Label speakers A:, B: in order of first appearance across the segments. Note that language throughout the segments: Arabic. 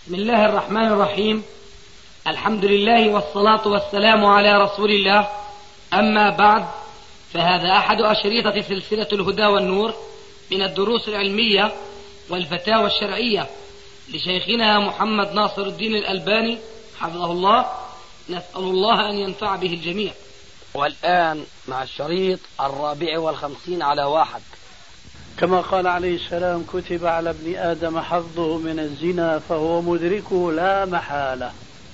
A: بسم الله الرحمن الرحيم. الحمد لله والصلاة والسلام على رسول الله. أما بعد، فهذا أحد أشريطة سلسلة الهدى والنور من الدروس العلمية والفتاوى الشرعية لشيخنا محمد ناصر الدين الألباني حفظه الله. نسأل الله أن ينفع به الجميع.
B: والآن مع الشريط 54 على 1.
C: كما قال عليه السلام: كتب على ابن آدم حظه من الزنا فهو مدركه لا محالة.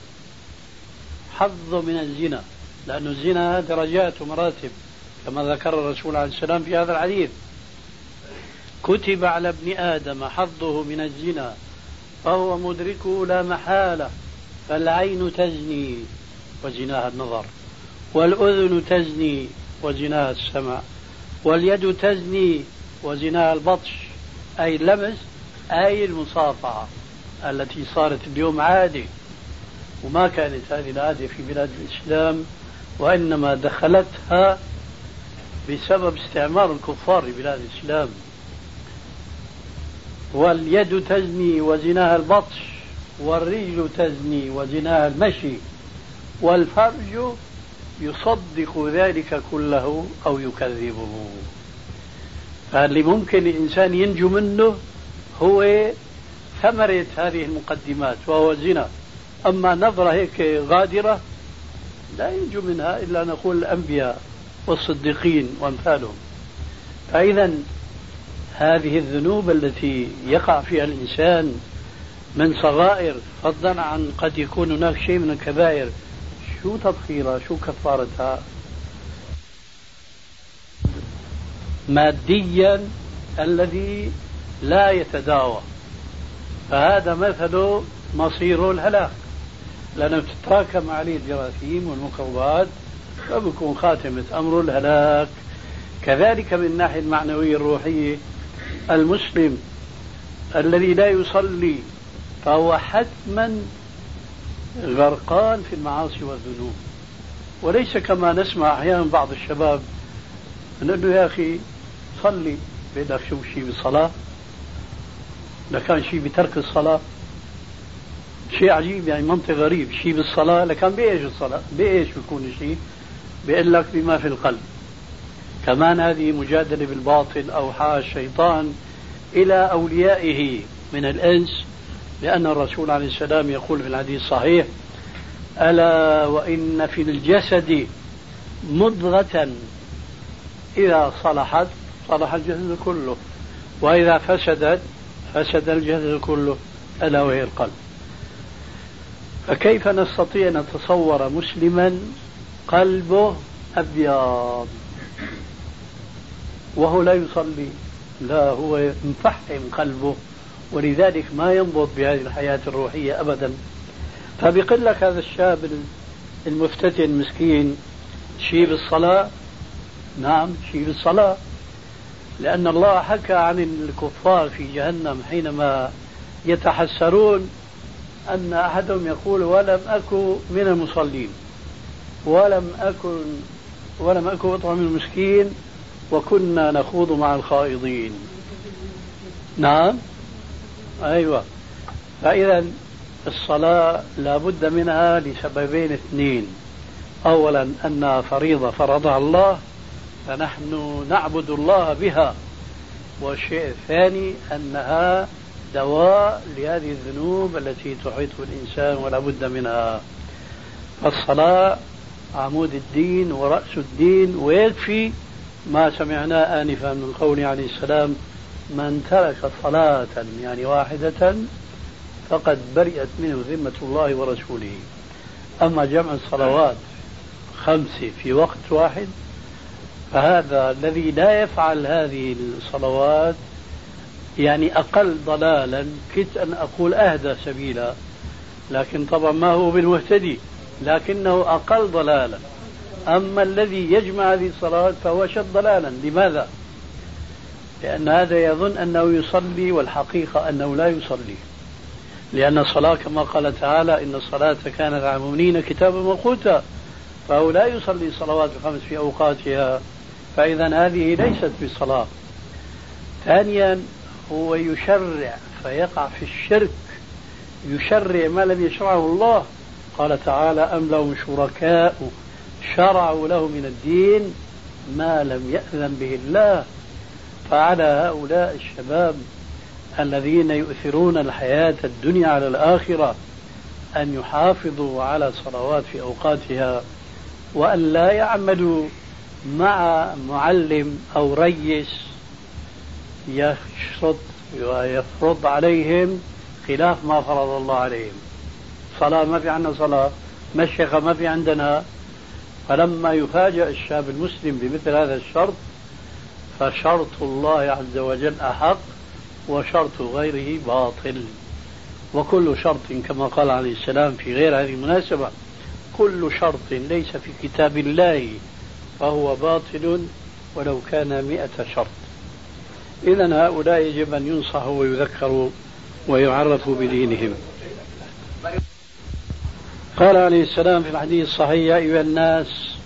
C: حظ من الزنا، لأن الزنا درجات ومراتب كما ذكر الرسول عليه السلام في هذا الحديث. كتب على ابن آدم حظه من الزنا فهو مدركه لا محالة. فالعين تزني وزناها النظر، والأذن تزني وزناها السمع، واليد تزني وزناها البطش، أي اللمس، أي المصافحة التي صارت اليوم عادة، وما كانت هذه العادة في بلاد الإسلام، وإنما دخلتها بسبب استعمار الكفار لبلاد الإسلام. واليد تزني وزناها البطش، والرجل تزني وزناها المشي، والفرج يصدق ذلك كله أو يكذبه. فاللي ممكن الإنسان ينجو منه هو ثمرة هذه المقدمات وهو الزنا. أما نظرة هيك غادرة لا ينجو منها إلا نقول الأنبياء والصديقين وأمثالهم. فإذا هذه الذنوب التي يقع فيها الإنسان من صغائر، فضلا عن قد يكون هناك شيء من الكبائر، شو تطهيرها؟ شو كفارتها؟ ماديا الذي لا يتداوى، فهذا مثل مصير الهلاك، لأنه تتراكم عليه الجراثيم والميكروبات فبكون خاتمة أمر الهلاك. كذلك من الناحية المعنوية الروحية، المسلم الذي لا يصلي فهو حتما غرقان في المعاصي والذنوب. وليس كما نسمع أحيانا بعض الشباب نقول له: يا أخي صلي، بدك شو شيء بالصلاة؟ لكان شيء بترك الصلاة. شيء عجيب، يعني منطق غريب، شيء بالصلاة لكان بإيش الصلاة؟ بإيش بيكون شيء؟ بيقول لك بما في القلب. كمان هذه مجادلة بالباطل أو حاش الشيطان إلى أوليائه من الإنس، لأن الرسول عليه السلام يقول في الحديث الصحيح: ألا وإن في الجسد مضغة إذا صلحت صلح الجسد كله، وإذا فسدت فسد الجسد كله، ألا وهي القلب. فكيف نستطيع أن نتصور مسلما قلبه أبيض وهو لا يصلي؟ لا، هو مفحم قلبه، ولذلك ما ينبض بهذه الحياة الروحية أبدا. فبيقول لك هذا الشاب المفتتن مسكين شيء بالصلاة. نعم، شيء بالصلاة، لأن الله حكى عن الكفار في جهنم حينما يتحسرون أن أحدهم يقول: ولم أكن من المصلين، ولم أكن أطعم المسكين، وكنا نخوض مع الخائضين. نعم، أيوة. فإذا الصلاة لا بد منها لسببين اثنين: أولا أنها فريضة فرضها الله فنحن نعبد الله بها، والشيء الثاني أنها دواء لهذه الذنوب التي تحيط بالإنسان ولا بد منها. فالصلاة عمود الدين ورأس الدين، ويكفي ما سمعناه آنفا من قوله عليه السلام: من ترك صلاة يعني واحدة فقد برئت منه ذمة الله ورسوله. أما جمع الصلوات 5 في وقت واحد، فهذا الذي لا يفعل هذه الصلوات يعني أقل ضلالا، كدت أن أقول أهدى سبيلا، لكن طبعا ما هو بالمهتدي، لكنه أقل ضلالا. أما الذي يجمع هذه الصلوات فهو شد ضلالا. لماذا؟ لأن هذا يظن أنه يصلي والحقيقة أنه لا يصلي، لأن الصلاة كما قال تعالى: إن الصلاة كانت على المؤمنين كتابا موقوتا، فهو لا يصلي الصلوات ال5 في أوقاتها، فإذا هذه ليست بصلاة. ثانيا، هو يشرع فيقع في الشرك يشرع ما لم يشرعه الله. قال تعالى أم لهم شركاء شرعوا له من الدين ما لم يأذن به الله. فعلى هؤلاء الشباب الذين يؤثرون الحياة الدنيا على الآخرة أن يحافظوا على الصلوات في أوقاتها، وأن لا يعملوا مع معلم أو ريس يشرط ويفرض عليهم خلاف ما فرض الله عليهم. صلاة ما في عندنا صلاة، مشيخة ما في عندنا. فلما يفاجأ الشاب المسلم بمثل هذا الشرط فشرط الله عز وجل أحق وشرط غيره باطل. وكل شرط كما قال عليه السلام في غير هذه المناسبة كل شرط ليس في كتاب الله فهو باطل ولو كان 100 شرط. إذن هؤلاء يجب أن ينصحوا ويذكروا ويعرفوا بدينهم. قال عليه السلام في الحديث الصحيح يا أيها الناس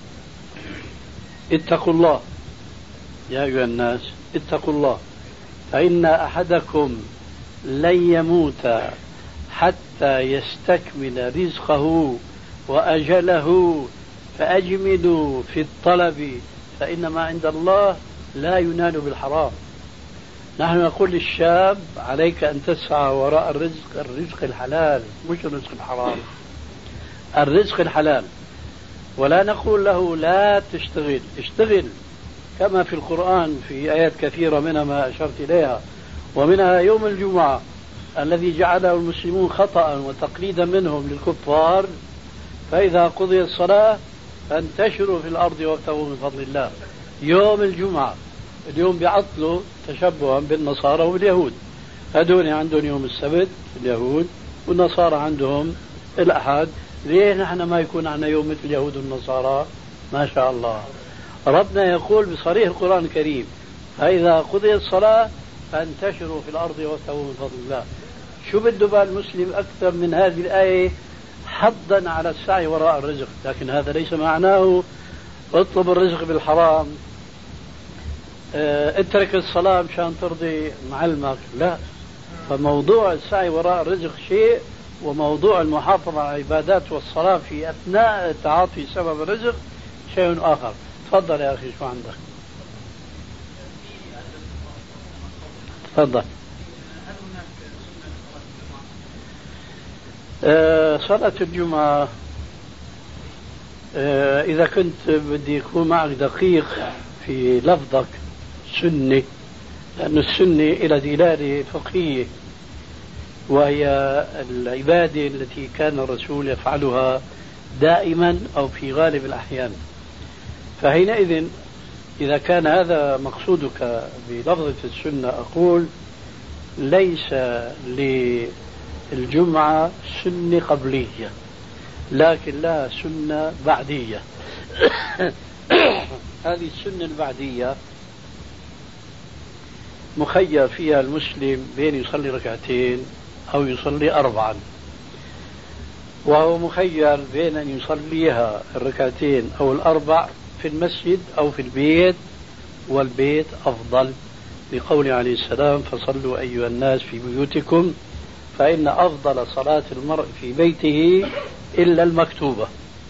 C: اتقوا الله، يا أيها الناس اتقوا الله فإن أحدكم لن يموت حتى يستكمل رزقه وأجله فأجملوا في الطلب فإن ما عند الله لا ينال بالحرام. نحن نقول للشاب عليك أن تسعى وراء الرزق الحلال مش الرزق الحرام، الرزق الحلال. ولا نقول له لا تشتغل، اشتغل كما في القرآن في آيات كثيرة منها ما أشرت إليها، ومنها يوم الجمعة الذي جعله المسلمون خطأ وتقليدا منهم للكفار فإذا قضي الصلاة فانتشروا في الأرض وابتغوا من فضل الله. يوم الجمعة اليوم بيعطلوا تشبها بالنصارى واليهود، هذول عندهم يوم السبت اليهود والنصارى عندهم الأحد. ليه نحن ما يكون عندنا يوم مثل اليهود والنصارى؟ ما شاء الله. ربنا يقول بصريح القرآن الكريم فإذا قضي الصلاة فانتشروا في الأرض وابتغوا من فضل الله. شو بده بقى المسلم أكثر من هذه الآية حضا على السعي وراء الرزق؟ لكن هذا ليس معناه اطلب الرزق بالحرام، اترك الصلاة مشان ترضي معلمك، لا. فموضوع السعي وراء الرزق شيء، وموضوع المحافظة على العبادات والصلاة في أثناء تعاطي سبب الرزق شيء آخر. تفضل يا أخي شو عندك؟ تفضل. صلاة الجمعة إذا كنت بدي يكون معك دقيق في لفظك سنة، لأن السنة إلى دلالة فقهية وهي العبادة التي كان الرسول يفعلها دائما أو في غالب الأحيان. فحينئذ إذا كان هذا مقصودك بلفظة السنة أقول ليس للجمعة سنة قبلية لكن لها سنة بعدية. هذه السنة البعدية مخير فيها المسلم بين يصلي ركعتين أو يصلي 4، وهو مخير بين أن يصليها الركعتين أو 4 في المسجد أو في البيت، والبيت أفضل لقول عليه السلام فصلوا أيها الناس في بيوتكم فإن أفضل صلاة المرء في بيته إلا المكتوبة.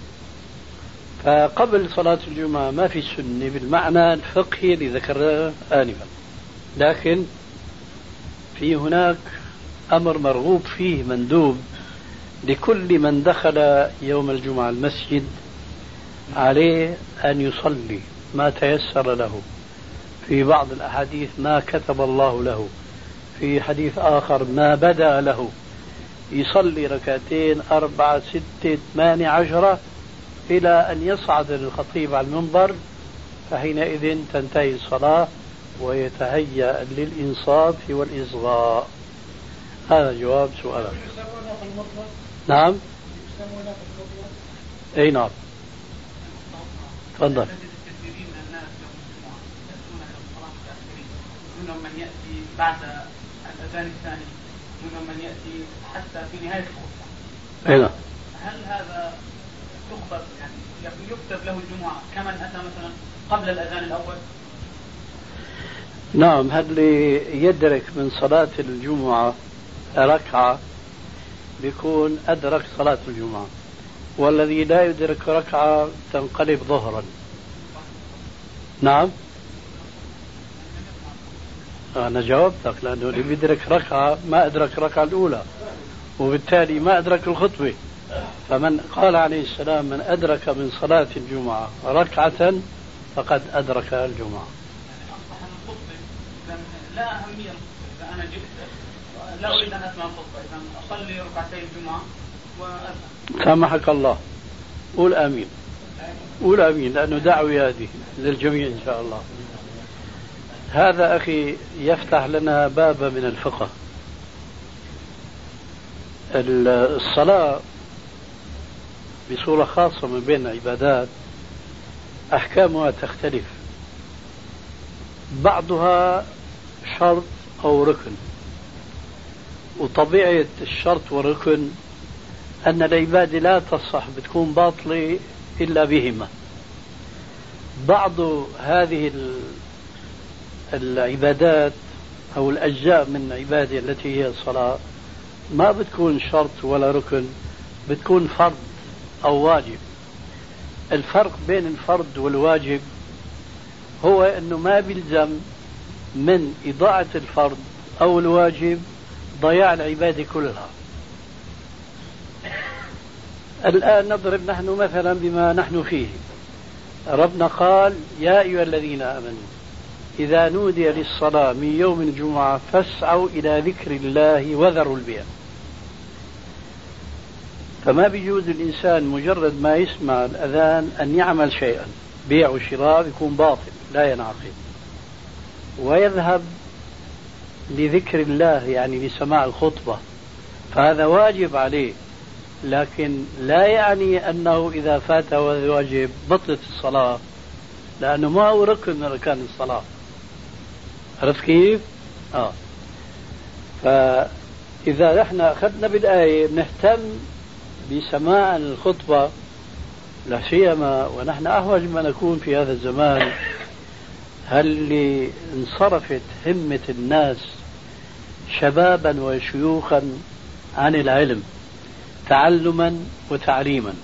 C: فقبل صلاة الجمعة ما في سنة بالمعنى الفقهي اللي ذكرناه آنفا، لكن في هناك أمر مرغوب فيه مندوب لكل من دخل يوم الجمعة المسجد عليه أن يصلي ما تيسر له، في بعض الأحاديث ما كتب الله له، في حديث آخر ما بدا له، يصلي ركعتين 4 6 8 10 إلى أن يصعد الخطيب على المنبر، فحينئذ تنتهي الصلاة ويتهيأ للإنصات والإصغاء. هذا جواب سؤالك. نعم. أي نعم. تفضل.
D: منهم من يأتي بعد الأذان الثاني، منهم من يأتي حتى في نهاية الخطبة.
C: أين؟
D: هل هذا تخبر يعني يكتب له الجمعة كمن أتى مثلا قبل الأذان الأول؟
C: نعم، هل يدرك من صلاة الجمعة ركعة بيكون أدرك صلاة الجمعة، والذي لا يدرك ركعة تنقلب ظهرا. نعم، أنا جاوبتك، لأنه اللي بيدرك ركعة ما أدرك الركعة الأولى، وبالتالي ما أدرك الخطبة. فمن قال عليه السلام من أدرك من صلاة الجمعة ركعة فقد أدرك الجمعة.
D: لا أهمية الخطبة، إذا أنا جبت لا أريد أن أسمع الخطبة، إذا أصلي ركعتي الجمعة وأذهب.
C: سامحك الله، قول آمين، قول آمين، لأنه دعوة هذه للجميع إن شاء الله. هذا أخي يفتح لنا بابا من الفقه. الصلاة بصورة خاصة من بين العبادات أحكامها تختلف، بعضها شرط أو ركن، وطبيعة الشرط والركن أن العبادة لا تصح، بتكون باطلة إلا بهما. بعض هذه العبادات أو الأجزاء من العبادة التي هي الصلاة ما بتكون شرط ولا ركن، بتكون فرض أو واجب. الفرق بين الفرض والواجب هو أنه ما بيلزم من إضاعة الفرض أو الواجب ضياع العبادة كلها. الآن نضرب نحن مثلا بما نحن فيه. ربنا قال يا أيها الذين آمنوا إذا نودي للصلاة من يوم الجمعة فاسعوا إلى ذكر الله وذروا البيع. فما بيجوز الإنسان مجرد ما يسمع الأذان أن يعمل شيئا، بيع وشراء يكون باطل لا ينعقد، ويذهب لذكر الله يعني لسماع الخطبة، فهذا واجب عليه، لكن لا يعني أنه إذا فات واجب بطلت الصلاة، لأنه ما هو ركن من أركان الصلاة. عرفت كيف؟ فإذا نحن أخذنا بالآية نهتم بسماع الخطبة، لا سيما ونحن أحوج ما نكون في هذا الزمان، هل انصرفت همة الناس شبابا وشيوخا عن العلم تعلما وتعليما.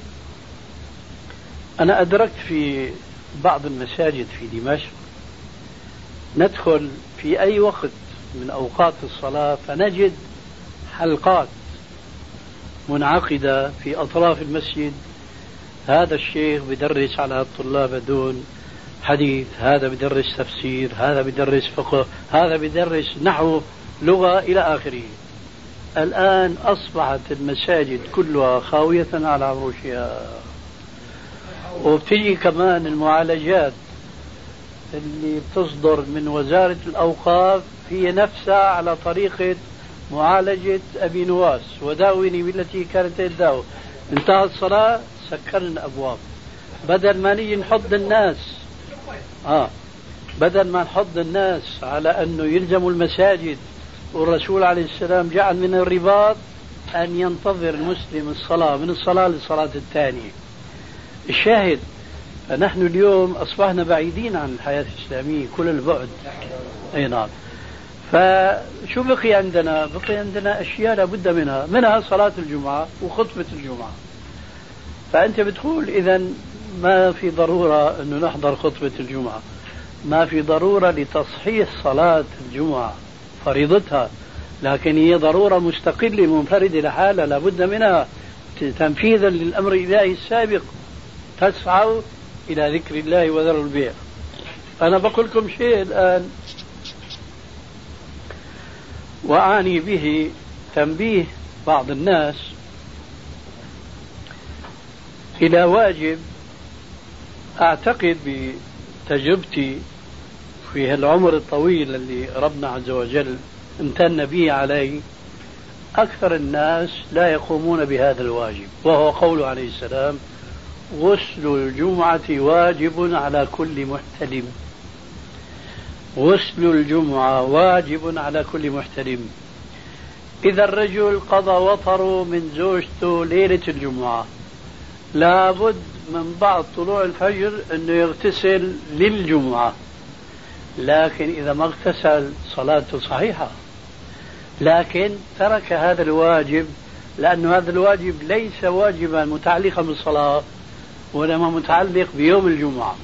C: أنا أدركت في بعض المساجد في دمشق ندخل في أي وقت من أوقات الصلاة فنجد حلقات منعقدة في أطراف المسجد، هذا الشيخ بدرس على الطلاب دون حديث، هذا بدرس تفسير، هذا بدرس فقه، هذا بدرس نحو، لغة، إلى آخره. الآن أصبحت المساجد كلها خاوية على عروشها، وبتجي كمان المعالجات اللي بتصدر من وزارة الأوقاف هي نفسها على طريقة معالجة أبي نواس، وداوني بالتي كانت تداوي. انتهت الصلاة سكرنا الأبواب، بدل ما نيجي نحض الناس بدل ما نحض الناس على أنه يلزموا المساجد، والرسول عليه السلام جعل من الرباط أن ينتظر المسلم الصلاة من الصلاة للصلاة الثانية. الشاهد فنحن اليوم أصبحنا بعيدين عن الحياة الإسلامية كل البعد. أي نعم. فشو بقي عندنا؟ بقي عندنا أشياء لابد منها صلاة الجمعة وخطبة الجمعة. فأنت بتقول إذن ما في ضرورة أنه نحضر خطبة الجمعة، ما في ضرورة لتصحيح صلاة الجمعة فريضتها، لكن هي ضرورة مستقلة منفردة لحالها لابد منها تنفيذا للأمر الإلهي السابق، تسعوا إلى ذكر الله وذروا البيع. أنا بقول لكم شيء الآن وأعني به تنبيه بعض الناس إلى واجب أعتقد بتجربتي في العمر الطويل اللي ربنا عز وجل امتن به عليه، أكثر الناس لا يقومون بهذا الواجب، وهو قوله عليه السلام غسل الجمعة واجب على كل محتلم. غسل الجمعة واجب على كل محتلم. إذا الرجل قضى وطره من زوجته ليلة الجمعة لابد من بعد طلوع الفجر أنه يغتسل للجمعة، لكن إذا ما اغتسل صلاته صحيحة، لكن ترك هذا الواجب لأن هذا الواجب ليس واجبا متعلقا بالصلاة وإنما متعلق بيوم الجمعة.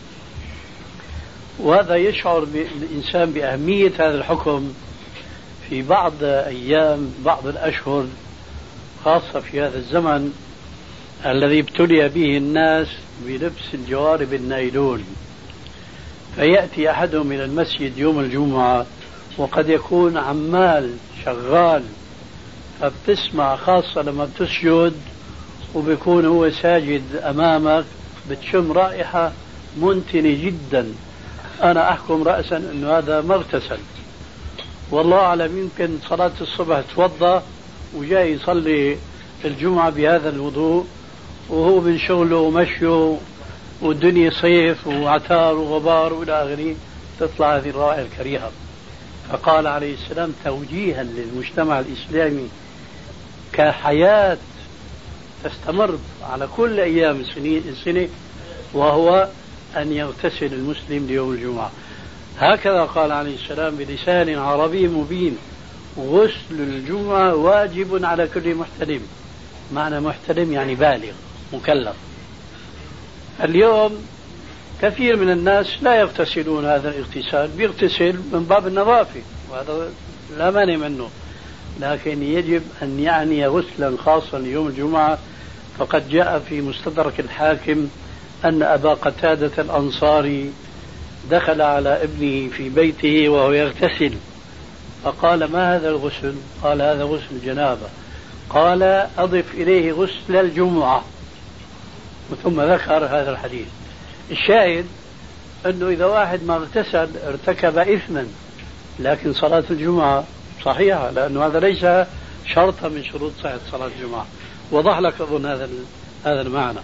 C: وهذا يشعر الإنسان بأهمية هذا الحكم في بعض أيام بعض الأشهر، خاصة في هذا الزمن الذي ابتلي به الناس بلبس الجوارب النايلون. فيأتي أحدهم إلى المسجد يوم الجمعة وقد يكون عمال شغال، فبتسمع خاصة لما بتسجد وبيكون هو ساجد أمامك بتشم رائحة منتنة جدا. أنا أحكم رأسا أنه هذا ما اغتسل، والله أعلم يمكن صلاة الصبح توضأ وجاي يصلي الجمعة بهذا الوضوء وهو من شغله ومشيه والدنيا صيف وعتار وغبار وإلى آخره، تطلع هذه الرائحة الكريهة. فقال عليه السلام توجيها للمجتمع الإسلامي كحياة تستمر على كل أيام السنة، وهو أن يغتسل المسلم ليوم الجمعة. هكذا قال عليه السلام بلسان عربي مبين: غسل الجمعة واجب على كل محتلم. معنى محتلم يعني بالغ مكلف. اليوم كثير من الناس لا يغتسلون هذا الاغتسال، بيغتسل من باب النظافة وهذا لا مانع منه، لكن يجب أن يعني غسلا خاصا ليوم الجمعة. فقد جاء في مستدرك الحاكم أن أبا قتادة الأنصاري دخل على ابنه في بيته وهو يغتسل، فقال: ما هذا الغسل؟ قال: هذا غسل الجنابة. قال: أضف إليه غسل الجمعة. ثم ذكر هذا الحديث. الشاهد أنه إذا واحد ما اغتسل ارتكب إثما، لكن صلاة الجمعة صحيحة، لأنه هذا ليس شرطا من شروط صحة صلاة الجمعة. وضح لك أظن هذا المعنى.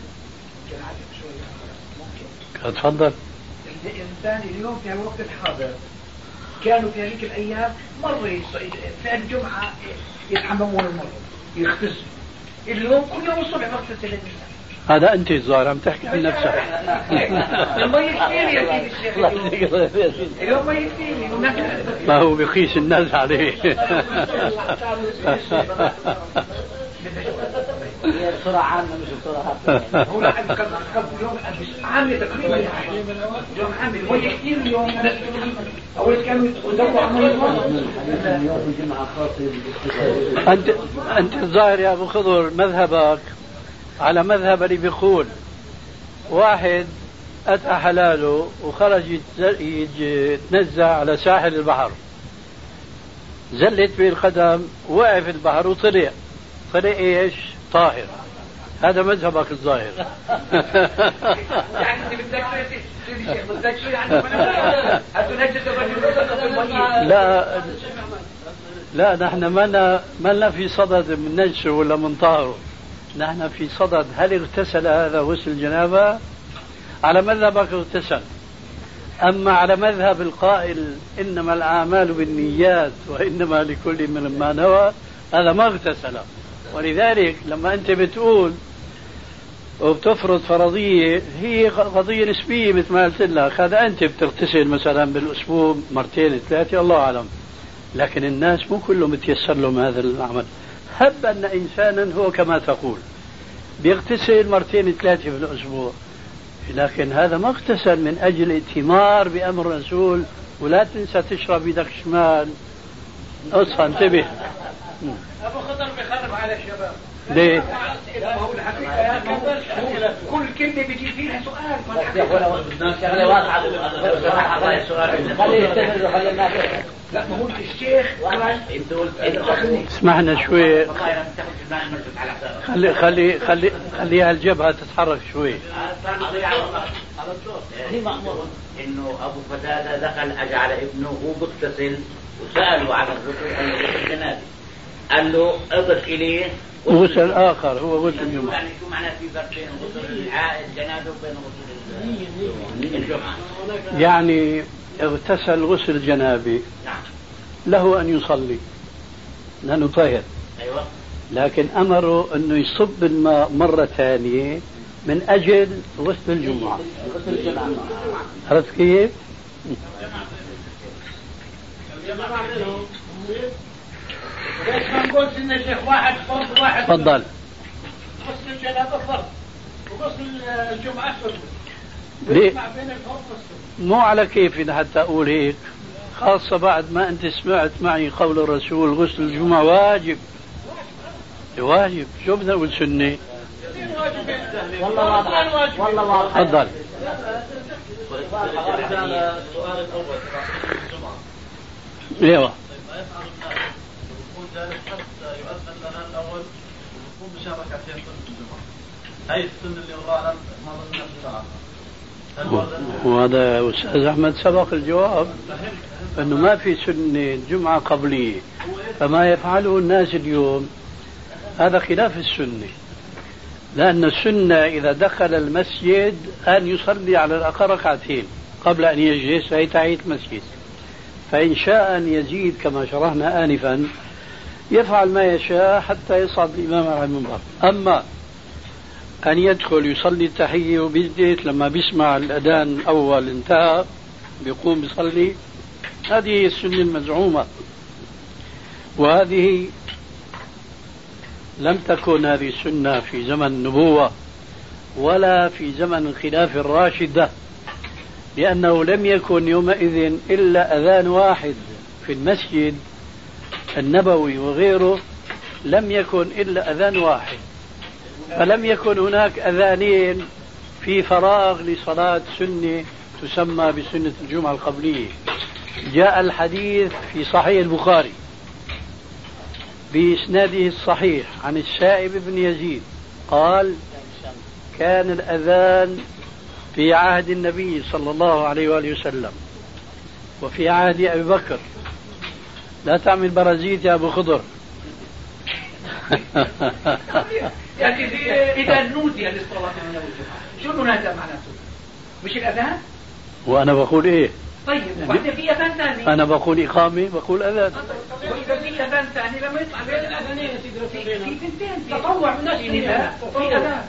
C: تفضل.
E: الإنسان اليوم في الوقت الحاضر كانوا في هذيك الأيام مرة في الجمعة يتحممون المرة يغتسلوا، اليوم كل يوم الصبح يغتسل الإنسان.
C: هذا أنت الظاهر عم تحكي عن نفسك.
E: ما يكفيني يا سيدي الشيخ، اليوم ما يكفيني.
C: ما هو بقيس الناس عليه.
B: بسرعة عامة مش بسرعة.
E: هو لا اليوم عامة تقريبا، اليوم عامة هو كثير اليوم. أول كانوا يدوروا
C: أنت الظاهر يا أبو خضر مذهبك على مذهب اللي بيقول واحد أتى حلاله وخرج يتنزع على ساحل البحر، زلت به القدم وقع في البحر وطلع إيش؟ طاهر. هذا مذهبك الظاهر.
E: يعني بدك شيء يعني
C: لا نحن ما لنا في صدد من نجسه ولا من طهره، نحن في صدد هل اغتسل هذا غسل الجنابة؟ على مذهبك اغتسل. أما على مذهب القائل إنما الأعمال بالنيات وإنما لكل من ما نوى، هذا ما اغتسل. ولذلك لما أنت بتقول وبتفرض فرضية، هي قضية نسبية مثل ما قلت لك. هذا أنت بتغتسل مثلا بالأسبوع مرتين ثلاثة الله أعلم، لكن الناس مو كلهم بتيسر لهم هذا العمل. هب أن إنسانا هو كما تقول بيغتسل مرتين ثلاثة في الأسبوع، لكن هذا ما اغتسل من أجل ائتمار بأمر الرسول. ولا تنسى تشرب يدك شمال. اصحى انتبه.
E: أبو خضر بيخرب على الشباب.
C: ليه؟
E: كل كلمة بيجي فيها سؤال. لا ما هو الشيخ
C: اسمعنا شوي. خلي الجبهة تتحرك شوي.
F: هي مأمور انه ابو قتادة دخل اجى على ابنه وهو بيغتسل وسأله عن الغسل الجنابي، قال له اضف اليه
C: غسل اخر هو غسل الجمعة.
F: يعني شو معناه في فرق بين غسل الجنابه وبين غسل الجمعة؟
C: يعني اغتسل غسل الجنابه له ان يصلي لانه طاهر.
F: ايوه. لكن
C: امره انه يصب الماء مرة ثانية من اجل غسل الجمعة. عرفت كيف؟
E: ليش ما نقول سنة شيخ واحد فرض واحد؟
C: تفضل.
E: غسل الجنابة فرض وغسل الجمعة سنة.
C: ليه؟
E: بين الفرض والسنة.
C: مو على كيفي حتى أقول هيك، خاصة بعد ما أنت سمعت معي قول الرسول غسل الجمعة واجب. واجب، شو بدنا نقول سنة؟
B: والله واضح والله واضح.
C: تفضل.
G: السؤال الأول الجمعة.
C: ايوه.
G: يكون جالس حتى يؤذن لنا الأول ويكون بشارك ركعتين في الجمعة. هاي السنة اللي والله أعلم ما ظننا بصراحة.
C: وهذا أستاذ أحمد سبق الجواب أنه ما في سنة جمعة قبلية، فما يفعله الناس اليوم هذا خلاف السنة، لأن السنة إذا دخل المسجد أن يصلي على الأقل ركعتين قبل أن يجلس، هي تحية المسجد. فإن شاء أن يزيد كما شرحنا آنفا يفعل ما يشاء حتى يصعد الإمام على المنبر. أما أن يدخل يصلي التحية وبيجلس لما بيسمع الأذان الأول انتهى بيقوم بيصلي، هذه هي السنة المزعومة، وهذه لم تكن هذه السنة في زمن النبوة ولا في زمن الخلافة الراشدة، لأنه لم يكن يومئذ إلا أذان واحد في المسجد النبوي وغيره، لم يكن إلا أذان واحد، فلم يكن هناك أذانين في فراغ لصلاة سنة تسمى بسنة الجمعة القبلية. جاء الحديث في صحيح البخاري بإسناده الصحيح عن السائب بن يزيد قال: كان الأذان في عهد النبي صلى الله عليه وآله وسلم وفي عهد أبي بكر. لا تعمل برازيت يا أبو خضر.
E: يعني إذا نودي للصلاة من الجمعة شو ننادى معناته؟ مش الأذان؟
C: وأنا بقول إيه؟
E: طيب وبعدين في أذان ثاني.
C: أنا بقول إقامة بقول أذان.
E: وإذا في أذان ثاني لما يطلع بين الأذانين في ثنتين تطوع من نفس النداء وفي أذان.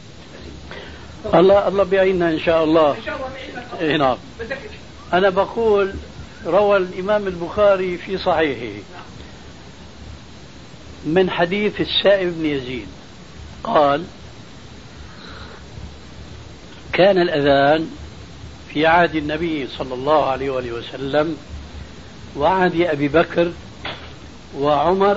C: الله بيعيننا إن شاء الله.
E: إن شاء الله بيعيننا.
C: نعم. أنا بقول روى الإمام البخاري في صحيحه من حديث السائب بن يزيد قال: كان الأذان في عهد النبي صلى الله عليه وآله وسلم وعهد أبي بكر وعمر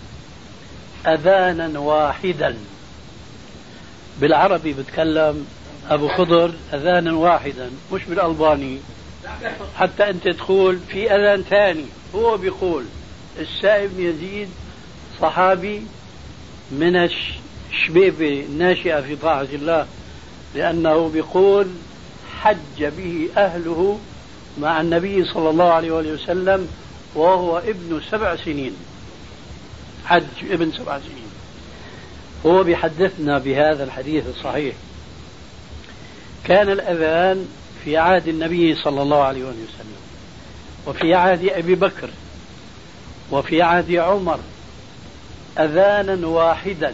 C: أذانا واحدا. بالعربي بتكلم أبو خضر أذانا واحدا، مش بالألباني، حتى أنت تقول في أذان ثاني. هو بيقول السائب بن يزيد صحابي من الشبيبة الناشئة في طاعة الله، لأنه بيقول حج به أهله مع النبي صلى الله عليه وآله وسلم وهو ابن 7 سنين، حج ابن 7 سنين. هو بيحدثنا بهذا الحديث الصحيح: كان الأذان في عهد النبي صلى الله عليه وآله وسلم وفي عهد أبي بكر وفي عهد عمر أذانا واحدا،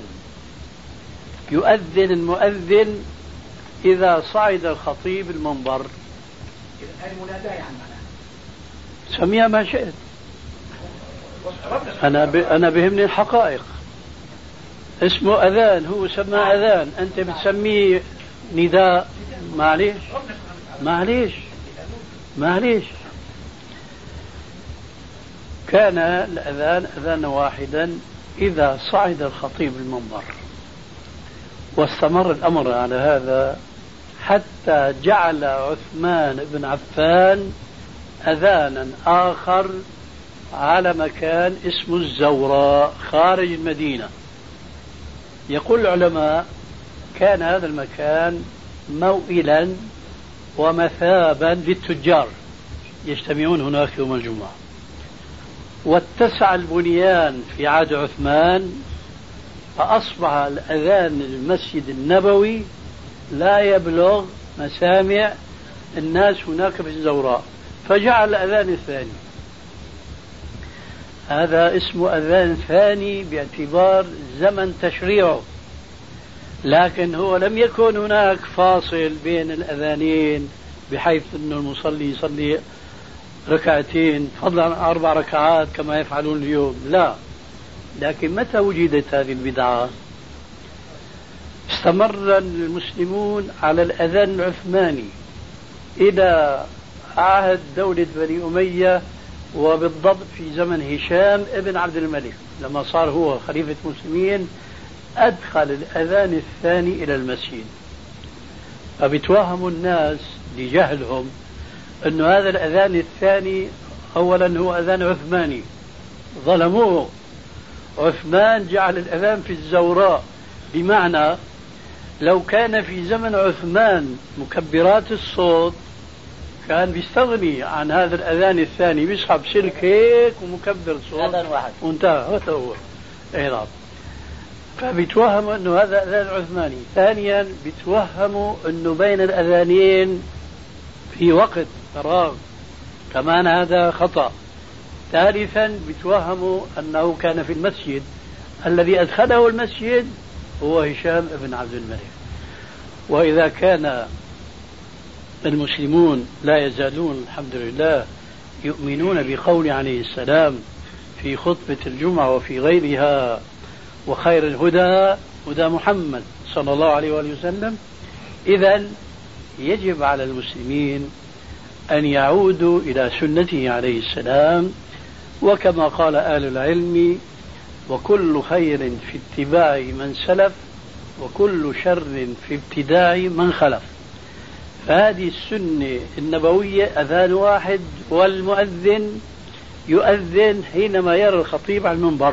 C: يؤذن المؤذن إذا صعد الخطيب المنبر. سميها ما شئت، أنا بهمني الحقائق. اسمه أذان، هو سمى أذان، أنت بتسميه نداء. معليش. كان الأذان أذانا واحدا إذا صعد الخطيب المنبر، واستمر الأمر على هذا حتى جعل عثمان بن عفان أذانا آخر على مكان اسمه الزوراء خارج المدينة. يقول العلماء: كان هذا المكان موئلا ومثابا للتجار يجتمعون هناك يوم الجمعة، واتسع البنيان في عهد عثمان، فأصبح الأذان المسجد النبوي لا يبلغ مسامع الناس هناك في الزوراء، فجعل الأذان الثاني. هذا اسمه أذان ثاني باعتبار زمن تشريعه، لكن هو لم يكن هناك فاصل بين الأذانين بحيث أن المصلي يصلي ركعتين فضلا عن 4 ركعات كما يفعلون اليوم. لا، لكن متى وجدت هذه البدعة؟ استمر المسلمون على الأذان العثماني إلى عهد دولة بني أمية، وبالضبط في زمن هشام ابن عبد الملك لما صار هو خليفة المسلمين أدخل الأذان الثاني إلى المسجد. فبتوهم الناس لجهلهم أن هذا الأذان الثاني أولا هو أذان عثماني، ظلموه. عثمان جعل الأذان في الزوراء، بمعنى لو كان في زمن عثمان مكبرات الصوت كان بيستغني عن هذا الأذان الثاني، بيسحب سلك هيك ومكبر صوت
F: أذان واحد
C: وانتهى. هذا هو إعراب. فبيتوهموا أنه هذا أذان عثماني. ثانيا بيتوهموا أنه بين الأذانين في وقت فراغ، كمان هذا خطأ. ثالثا بيتوهموا أنه كان في المسجد، الذي أدخله المسجد هو هشام بن عبد الملك. وإذا كان المسلمون لا يزالون الحمد لله يؤمنون بقول عليه السلام في خطبة الجمعة وفي غيرها: وخير الهدى هدى محمد صلى الله عليه وآله وسلم، إذن يجب على المسلمين أن يعودوا إلى سنته عليه السلام، وكما قال أهل العلم: وكل خير في اتباع من سلف، وكل شر في ابتداع من خلف. فهذه السنة النبوية أذان واحد، والمؤذن يؤذن حينما يرى الخطيب على المنبر،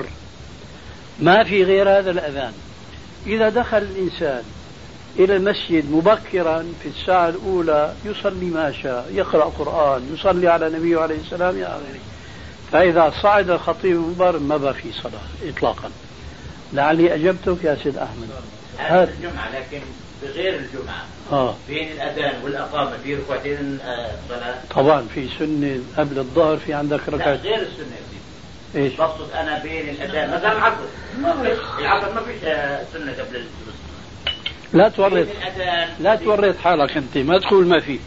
C: ما في غير هذا الأذان. إذا دخل الإنسان إلى المسجد مبكرا في الساعة الأولى يصلي ما شاء، يقرأ قرآن، يصلي على نبيه عليه السلام يا آخره. فإذا صعد الخطيب المنبر ما بقى في صلاة إطلاقا. لعلي أجبتك يا سيد أحمد.
F: هذا الجمعة، لكن بغير الجمعة بين الأذان والأقامة في ركعتين صلاة.
C: طبعا في سنة قبل الظهر، في عندك ركعة
F: غير السنة.
C: ايش؟
F: بقصد أنا بين الأذان مثلا العصر ما فيش سنة قبل الجمعة.
C: لا تورط حالك أنت، ما تقول ما في.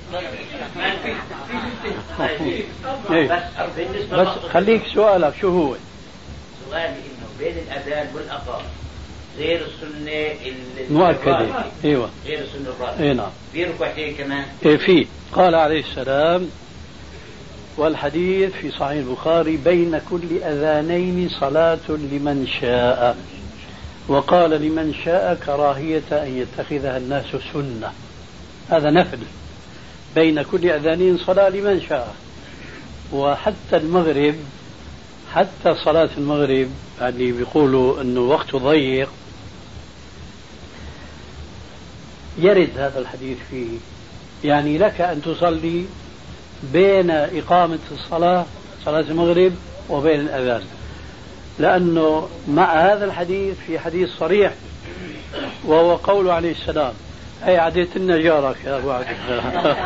C: بس خليك سؤالك شو هو؟
F: سؤالي إنه بين الأذان والأقامة غير السنة
C: مؤكدة. ايوه
F: غير السنة الراتبة.
C: نعم.
F: في ركعتين كمان.
C: في قال عليه السلام، والحديث في صحيح البخاري: بين كل أذانين صلاة لمن شاء. وقال: لمن شاء كراهية أن يتخذها الناس سنة. هذا نفل. بين كل أذانين صلاة لمن شاء. وحتى المغرب، حتى صلاة المغرب يعني بيقولوا أنه وقته ضيق، يرد هذا الحديث فيه. يعني لك أن تصلي بين إقامة الصلاة صلاة المغرب وبين الأذان، لأنه مع هذا الحديث في حديث صريح وهو قول عليه السلام: أي عديت لنا جارك يا أبو عبد الله.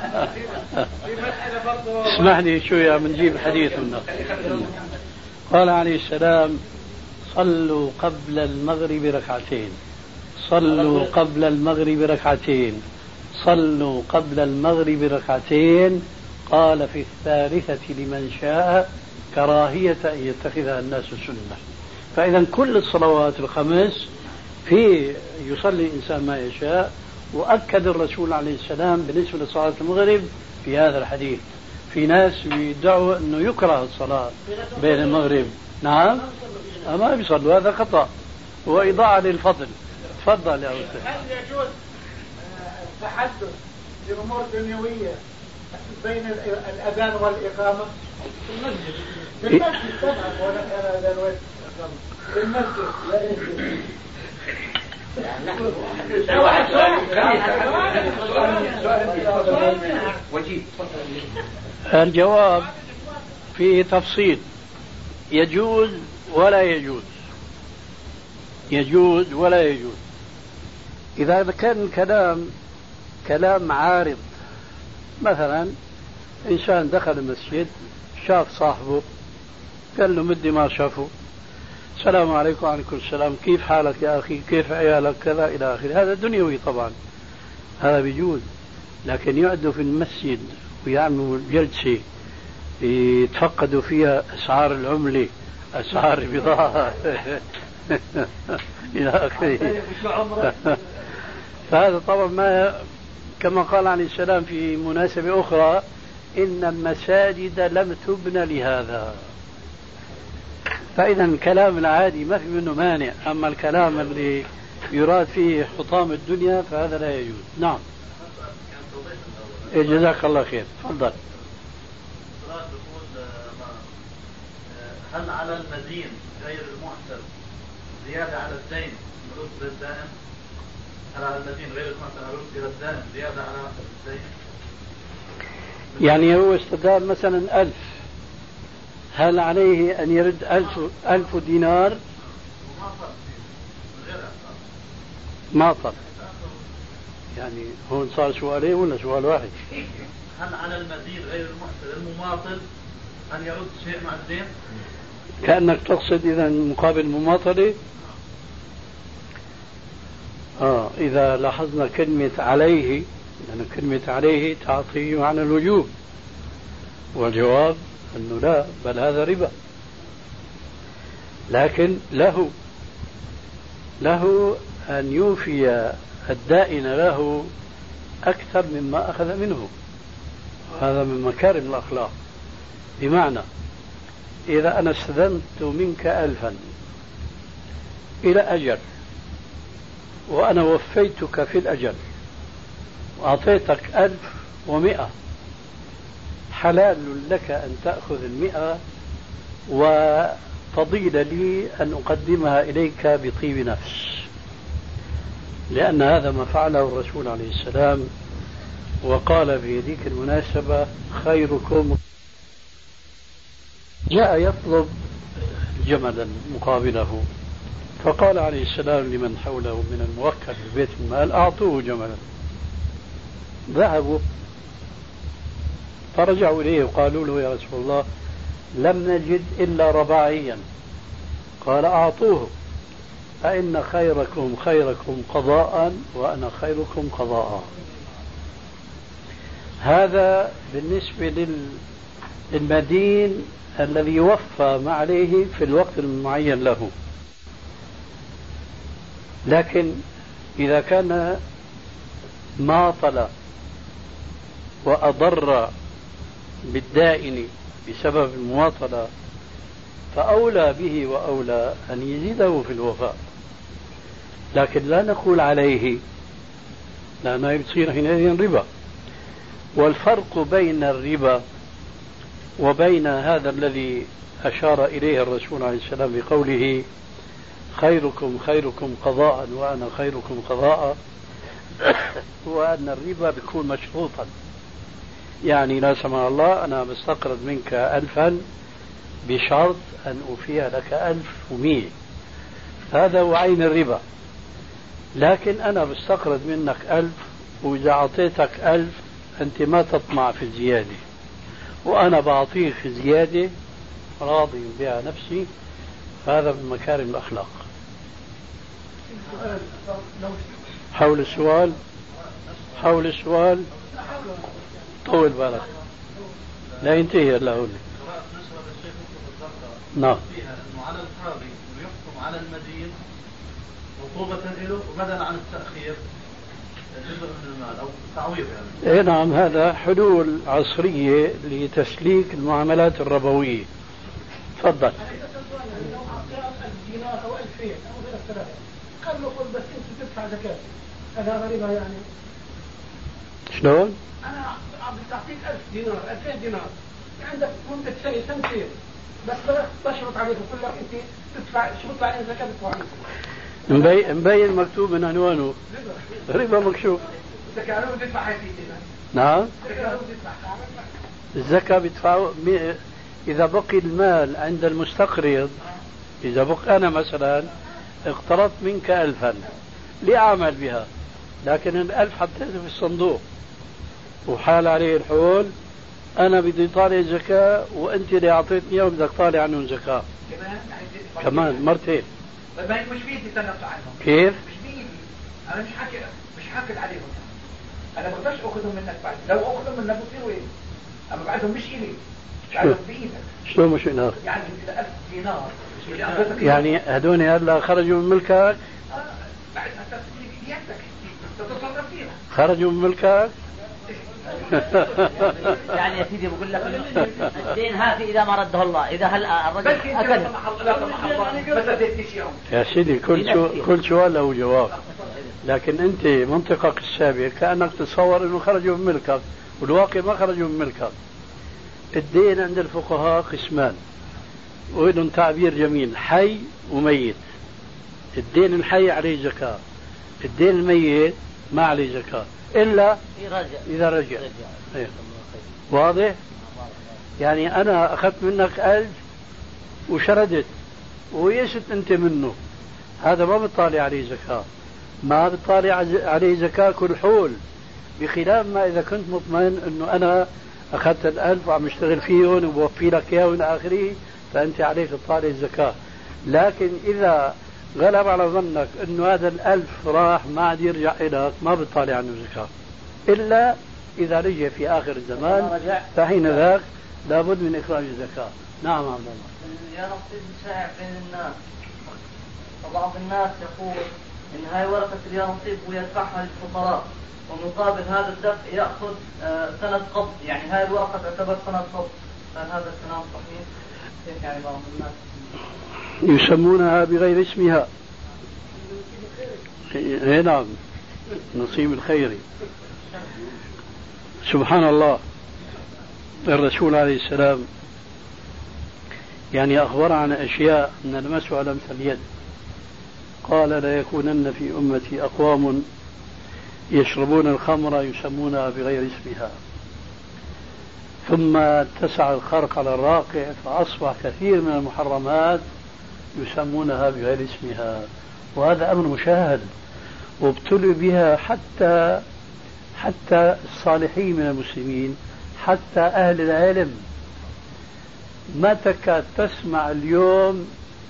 C: اسمح لي شوية بنجيب حديث منه. قال عليه السلام: صلوا قبل المغرب ركعتين، صلوا قبل المغرب ركعتين، صلوا قبل المغرب ركعتين. قال: في الثالثة لمن شاء كراهية أن يتخذها الناس سنة. فإذا كل الصلوات الخمس في يصلي الإنسان ما يشاء. وأكد الرسول عليه السلام بالنسبة لصلاة المغرب في هذا الحديث. في ناس يدعوا أنه يكره الصلاة بين المغرب. نعم ما بيصلوا، هذا خطأ وإضاعة للفضل. تفضل يا أستاذ.
E: هل يجوز التحدث بأمور دنيوية بين الأذان والإقامة في المسجد؟ في المسجد طبعا، ولا كان أذان والإقامة في المسجد لا يجوز.
C: الجواب فيه تفصيل: يجوز ولا يجوز، يجوز ولا يجوز. إذا كان الكلام كلام عارض، مثلا إنسان دخل المسجد شاف صاحبه قال له مدي ما شافه، السلام عليكم. وعليكم السلام، كيف حالك يا أخي، كيف عيالك، كذا إلى آخره. هذا دنيوي طبعا، هذا بيجوز. لكن يقعدوا في المسجد ويعملوا جلسة يتفقدوا فيها أسعار العملة أسعار البضاعة إلى آخره. فهذا طبعا ما كما قال عليه السلام في مناسبة أخرى: إن المساجد لم تبنى لهذا. فإذا الكلام العادي ما في منه مانع، أما الكلام اللي يراد فيه حطام الدنيا فهذا لا يجوز. نعم. جزاك الله خير. تفضل.
G: هل على المدين غير المعتل زيادة على الدين نرد بالدائم؟ هل على المدين غير المعتل نرد إلى الدائم زيادة على الدين؟
C: يعني هو استدار مثلا 1000، هل عليه أن يرد 1000 دينار؟ ما طب. يعني هون صار سؤالين ولا سؤال واحد؟
G: هل على المدين غير المعتل المماطل أن يرد شيء مع الدين؟
C: كأنك تقصد إذا مقابل المماطلة. إذا لاحظنا كلمة عليه، لأن كلمة عليه تعطي معنى الوجوب، والجواب أنه لا، بل هذا ربا. لكن له أن يوفي الدائن له أكثر مما أخذ منه، هذا من مكارم الأخلاق. بمعنى إذا أنا استدنت منك 1000 إلى أجل، وأنا وفيتك في الأجل وأعطيتك 1100، حلال لك أن تأخذ 100 وفضيل لي أن أقدمها إليك بطيب نفس، لأن هذا ما فعله الرسول عليه السلام، وقال في ذيك المناسبة: خيركم. جاء يطلب جملا مقابله، فقال عليه السلام لمن حوله من الموكل في بيت المال: أعطوه جملا. ذهبوا فرجعوا إليه وقالوا له: يا رسول الله لم نجد إلا رباعيا. قال: أعطوه، فإن خيركم خيركم قضاء وأنا خيركم قضاء. هذا بالنسبة للمدين الذي وفى ما عليه في الوقت المعين له. لكن إذا كان ماطل وأضر بالدائن بسبب المماطلة، فأولى به وأولى أن يزيده في الوفاء، لكن لا نقول عليه، لأنه يصير حينئذ ربا. والفرق بين الربا وبين هذا الذي أشار إليه الرسول عليه السلام بقوله: خيركم خيركم قضاء وأنا خيركم قضاء، هو أن الربا بيكون مشروطا، يعني لا سمح الله أنا بستقرض منك 1000 بشرط أن أوفيها لك 1100، هذا هو عين الربا. لكن أنا بستقرض منك 1000، وإذا أعطيتك 1000 أنت ما تطمع في الزيادة، وأنا بعطيك زيادة راضي بها نفسي، هذا من مكارم الأخلاق. حول السؤال طول بالك لا ينتهي إلا هنا. نعم.
G: فيها أنه على القاضي يحكم على المدين عقوبة له بدلا عن التأخير جزء من المال أو تعويض يعني.
C: إيه نعم، هذا حلول عصرية لتسليك المعاملات الربوية. تفضل.
E: دينار أو 2000 أو 3000 قال له: قل بس أنت تدفع زكاة. هذا غريبة يعني.
C: شلون؟
E: أنا أعطيك 1000 دينار 2000 دينار، عندك مدة سنتين، بس بشرط عليك كل أنت تدفع شروط على الزكاة تدفع.
C: مبين مكتوب من عنوانه ربا مكشوف.
E: الزكاة تدفع حياتي.
C: نعم. الزكاة بيدفعوا إذا بقي المال عند المستقرض. إذا بقى أنا مثلا اقترضت منك 1000 لأعمل بها، لكن 1000 حطيتها في الصندوق وحال عليه الحول، أنا بدي طالع زكاة وأنت اللي أعطيتني إياه وبدك طالع عنهم زكاة كمان مرتين.
E: مش بيدي تنقل عنهم.
C: كيف؟
E: مش بيدي، أنا مش حاكد عليهم، أنا ما بقدرش أخذهم منك بعد، لو أخذهم منك بصيروا إيه؟ أما بعدهم مش إلي، بعدهم بإيدك.
C: شلون مش إلي؟
E: يعني إذا 1000 دينار
C: يعني هدول هلا خرجوا من ملكك؟
E: بعد أن يدك تتصرف فيها.
C: خرجوا من ملكك؟
F: يعني يا سيدي بقول لك الدين هذه اذا ما رده الله، اذا هل الرجل اكل
C: يا سيدي كل سؤال له جواب، لكن انت منطقك السابق كانك تتصور انه خرجوا من ملكك، والواقع ما خرجوا من ملكك. الدين عند الفقهاء قسمان، وإنهم تعبير جميل، حي وميت. الدين الحي عليه زكاة، الدين الميت ما عليه زكاة إلا إذا رجع. إيه. واضح؟ يعني أنا أخذت منك 1000 وشردت ويست أنت منه، هذا ما بتطالع عليه زكاة، ما بتطالع عليه زكاة كل حول، بخلاف ما إذا كنت مطمئن أنه أنا أخذت 1000 وعم اشتغل فيهم وبوفي لك إياه وإلى آخره، فأنت عليك تطالع الزكاة. لكن إذا غلب على ظنك أنه هذا 1000 راح ما عاد يرجع إليك، ما بتطالع عنه زكاة إلا إذا رجع في آخر الزمان، فحين ذاك لابد من إخراج الزكاة. نعم عبد الله.
H: يا نصيب شائع بين الناس، وبعض الناس يقول إن هاي ورقة اليانصيب ويدفعها للفقراء، ومقابل هذا الدفع يأخذ سنة قبض، يعني هاي الورقة تعتبر سنة قبض. هل هذا الكلام صحيح؟ كيف يعني بعض الناس
C: يسمونها بغير اسمها؟ نعم، نصيب الخيري. سبحان الله. الرسول عليه السلام يعني أخبر عن أشياء من المسوى لمس اليد، قال لا يكونن في أمتي أقوام يشربون الخمر يسمونها بغير اسمها، ثم اتسع الخرق على الراقع فأصبح كثير من المحرمات يسمونها بغير اسمها، وهذا أمر مشاهد وابتلوا بها حتى الصالحين من المسلمين، حتى أهل العلم. ما تكاد تسمع اليوم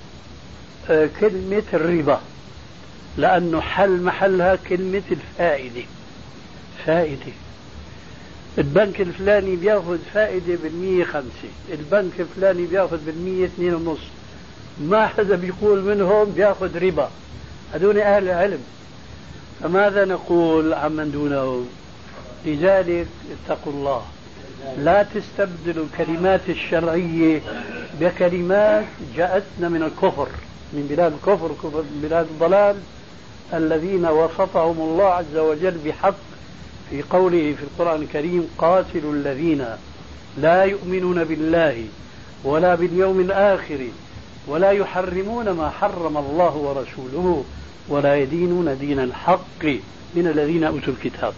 C: كلمة الربا، لأنه حل محلها كلمة الفائدة. فائدة، البنك الفلاني بياخذ فائدة 5%، البنك الفلاني بياخذ 2.5%، ما حدا بيقول منهم بياخذ ربا، هذول أهل العلم. فماذا نقول عمن دونهم؟ لذلك اتقوا الله، لا تستبدلوا الكلمات الشرعية بكلمات جاءتنا من الكفر، من بلاد الكفر، من بلاد الضلال، الذين وصفهم الله عز وجل بحق في قوله في القرآن الكريم: قاتلوا الذين لا يؤمنون بالله ولا باليوم الآخر ولا يحرمون ما حرم الله ورسوله ولا يدينون دين الحق من الذين أوتوا الكتاب.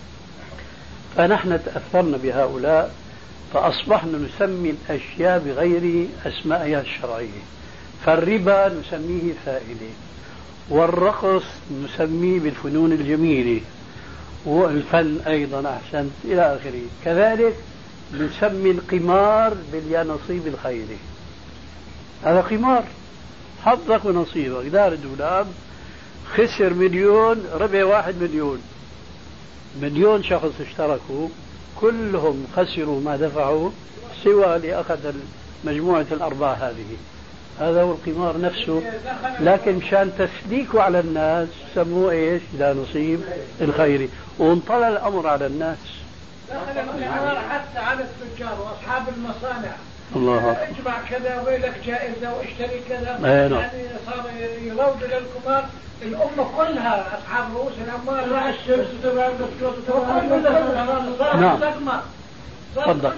C: فنحن تأثرنا بهؤلاء فأصبحنا نسمي الأشياء بغير أسمائها الشرعية. فالربا نسميه فائدة، والرقص نسميه بالفنون الجميلة، والفن أيضا أحسنت إلى آخره. كذلك نسمي القمار باليانصيب الخيري، هذا قمار، حظك ونصيبك. دار الدولاب خسر 1,000,000 ربح 1,000,000، 1,000,000 شخص اشتركوا، كلهم خسروا ما دفعوا سوى اللي أخذ مجموعة الأرباح هذه. هذا هو القمار نفسه، لكن مشان تسليكوا على الناس سموه ايش؟ لا نصيب الخيري، وانطلع الأمر على الناس.
E: دخل القمار حتى على التجار وأصحاب المصانع.
C: الله
E: اجمع كذا ويلك جائزة واشتري كذا.
C: يعني
E: صار يروج للقمار الأمة كلها، أصحاب رؤوس الأموال راح الشمس تبع الدكتور.
C: نعم. تفضل.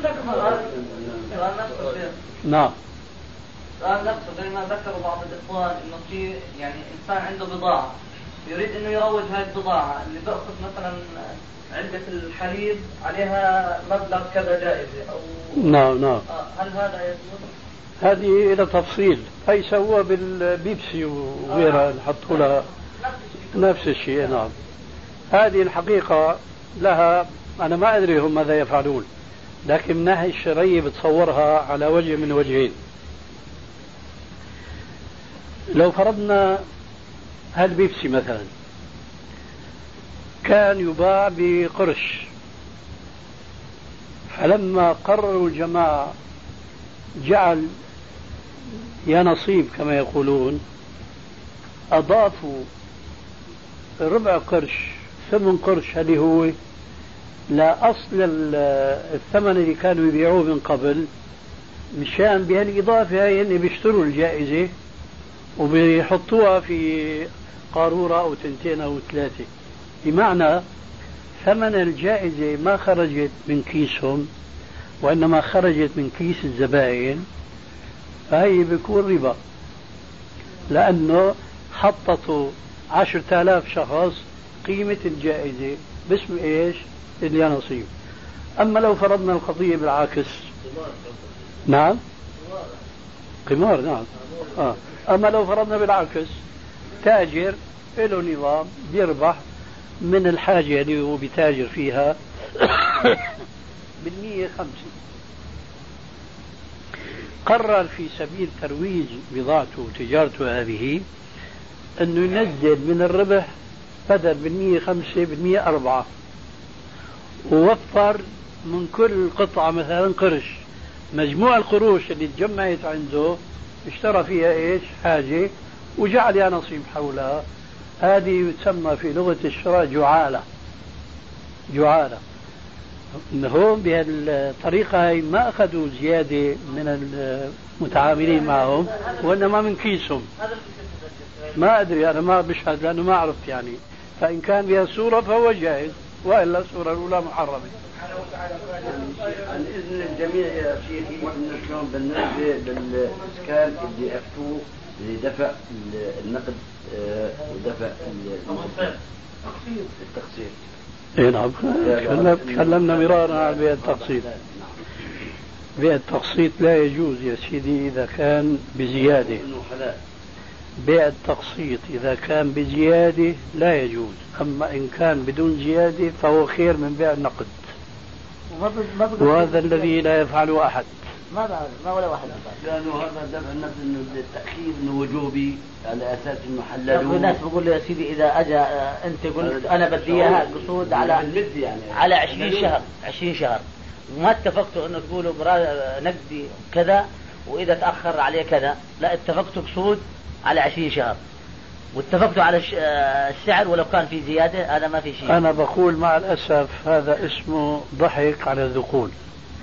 C: نعم.
H: الآن نفسه زي ما ذكروا بعض الإخوان إنه في يعني إنسان عنده بضاعة يريد إنه يروج هذه البضاعة، اللي بأخذ مثلا علبة الحليب عليها مبلغ كذا جائزة أو
C: نعم.
H: هل هذا يجوز؟
C: هذه إلى تفصيل، هي سوى بالبيبسي وغيرها نحطوا لها نفس الشيء. نعم، هذه الحقيقة لها، أنا ما أدري هم ماذا يفعلون، لكن من الناحية الشرعية بتصورها على وجه من وجهين. لو فرضنا هالبيبسي مثلا كان يباع بقرش، فلما قرروا الجماعة جعل يا نصيب كما يقولون أضافوا ربع قرش 8 قرش اللي هو لا أصل الثمن اللي كانوا يبيعوه من قبل، مشان بهالإضافة هاي إن بيشتروا الجائزة وبيحطوها في قارورة أو 2 أو 3، بمعنى ثمن الجائزة ما خرجت من كيسهم وإنما خرجت من كيس الزبائن، فهي بيكون ربا، لأنه حطته 10,000 شخص قيمة الجائزة باسم إيش؟ يا نصيب. أما لو فرضنا القضية بالعكس، نعم قمار، نعم أما لو فرضنا بالعكس، تاجر له نظام بيربح من الحاجة اللي هو بيتاجر فيها ب150، قرر في سبيل ترويج بضاعته وتجارته هذه أنه ينزل من الربح بدل ب105 ب104، ووفر من كل قطعة مثلا قرش، مجموع القروش اللي تجمعت عنده اشترى فيها ايش؟ حاجة، وجعل يا نصيب حولها. هذه تسمى في لغة الشراء جعالة. جعالة. هون بهالطريقة هي ما أخذوا زيادة من المتعاملين معهم وإنما من كيسهم. ما أدري، أنا ما بشهد لأنه ما عرفت يعني، فإن كان بها صورة فهو جائز، وإلا الصورة الأولى محرمة.
I: عن إذن الجميع يا شيخي إن شلون بالنسبة بالإسكان اللي أفتوه لدفع النقد ودفع التقسيط.
C: إيه نعم، تكلمنا مرارا عن بيع التقسيط. بيع التقسيط لا يجوز يا سيدي إذا كان بزيادة. بيع التقسيط إذا كان بزيادة لا يجوز، أما إن كان بدون زيادة فهو خير من بيع النقد، وهذا الذي لا يفعله أحد.
I: ما ولا واحد، لأنه هذا دفع النقد إنه التأخير إنه وجوبي على أساس إنه حللوه.
J: الناس بقول له يا سيدي إذا أجا أنت قلت أنا بدي إياها قصود على 20 شهر وما اتفقتوا إنه تقولوا نقدي كذا وإذا تأخر عليه كذا، لا اتفقتوا قصود على 20 شهر واتفقتوا على السعر ولو كان في زيادة، هذا ما في شيء.
C: أنا بقول مع الأسف هذا اسمه ضحك على الذقون.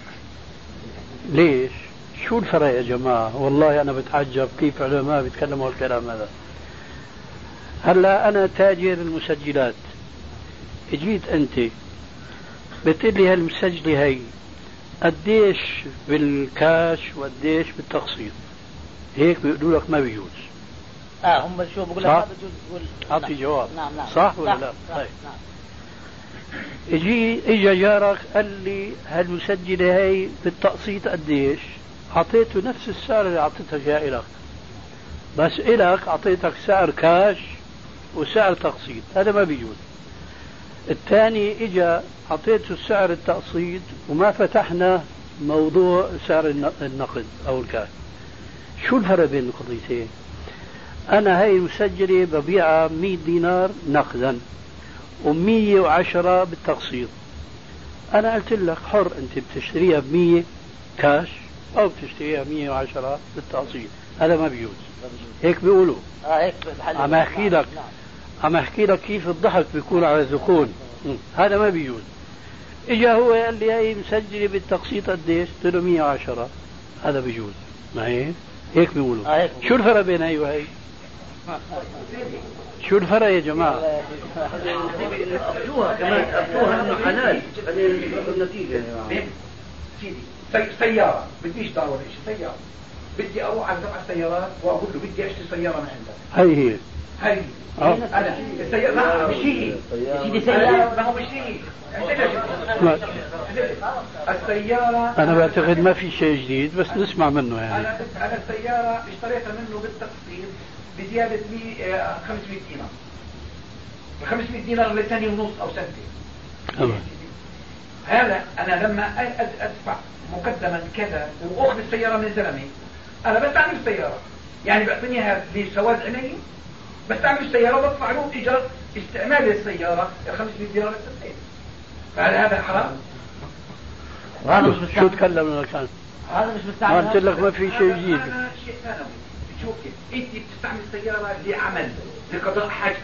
C: ليش؟ شو الفرق يا جماعة؟ والله أنا بتعجب كيف علماء بيتكلموا الكلام هذا. هلا أنا تاجر المسجلات، اجيت أنت بتقول لي هالمسجلة هي قديش بالكاش وقديش بالتقسيط، هيك بيقولوا لك ما بيجوز.
J: هم شو بقول لك ما بيجوز تقول.
C: أعطي جواب.
J: نعم.
C: صح ولا لا؟ طيب. اجى جارك قال لي هالمسجلة هي بالتقسيط قديش؟ أعطيته نفس السعر اللي أعطيتك يا إلك، بس إلك أعطيتك سعر كاش وسعر تقسيط، هذا ما بيجوز. الثاني اجى أعطيته سعر التقسيط وما فتحنا موضوع سعر النقد أو الكاش. شو الفرق بين القضيتين؟ أنا هاي المسجلة ببيعها 100 دينار نقدا و110 بالتقسيط. أنا قلت لك حر، أنت بتشتريها ب100 كاش أو بتشتريها 110 بالتقسيط، هذا ما بيجوز. هيك بيقولوا.
J: هيك
C: عم أحكي لك كيف الضحك بيكون على الذقون. هذا ما بيجوز. إجا هو قال لي هاي مسجلة بالتقسيط قديش؟ قلت له 110، هذا بيجوز. ما هيك بيقولوا. شو الفرق بين هاي وهي؟ شو الفرق يا جماعة؟
I: أفتوها كمان، أفتوها إنه حلال، خلينا ناخذ نتيجة.
E: سيدي سيارة بديش دار ولا شيء، سيارة بدي أروح على جمع السيارات وأقول له بدي أشتري سيارة من عندك. هي أنا السيارة مش هي سيدي، سيارة ما هو مش هي السيارة.
C: أنا بعتقد ما في شيء جديد، بس نسمع منه يعني.
E: أنا السيارة اشتريتها منه بالتقسيط بزيادة 500 دينار، 500 دينار لسنة ونص أو سنتين. هذا أنا لما أدفع مقدما كذا وأخذ السيارة من زلمة، أنا بستعمل السيارة، يعني بأعطينيها بسواد عيني، بستعمل السيارة وبدفع له إيجار استعمال السيارة 500 دينار للسنتين. فهل هذا حرام؟
C: شو تكلمنا كان؟
J: هذا مش مستعمل.
C: قلت لك ما في شيء جديد.
E: هذا شيء ثانوي. شوفي انت بتستعمل السيارة لعمل لقضاء حاجتك،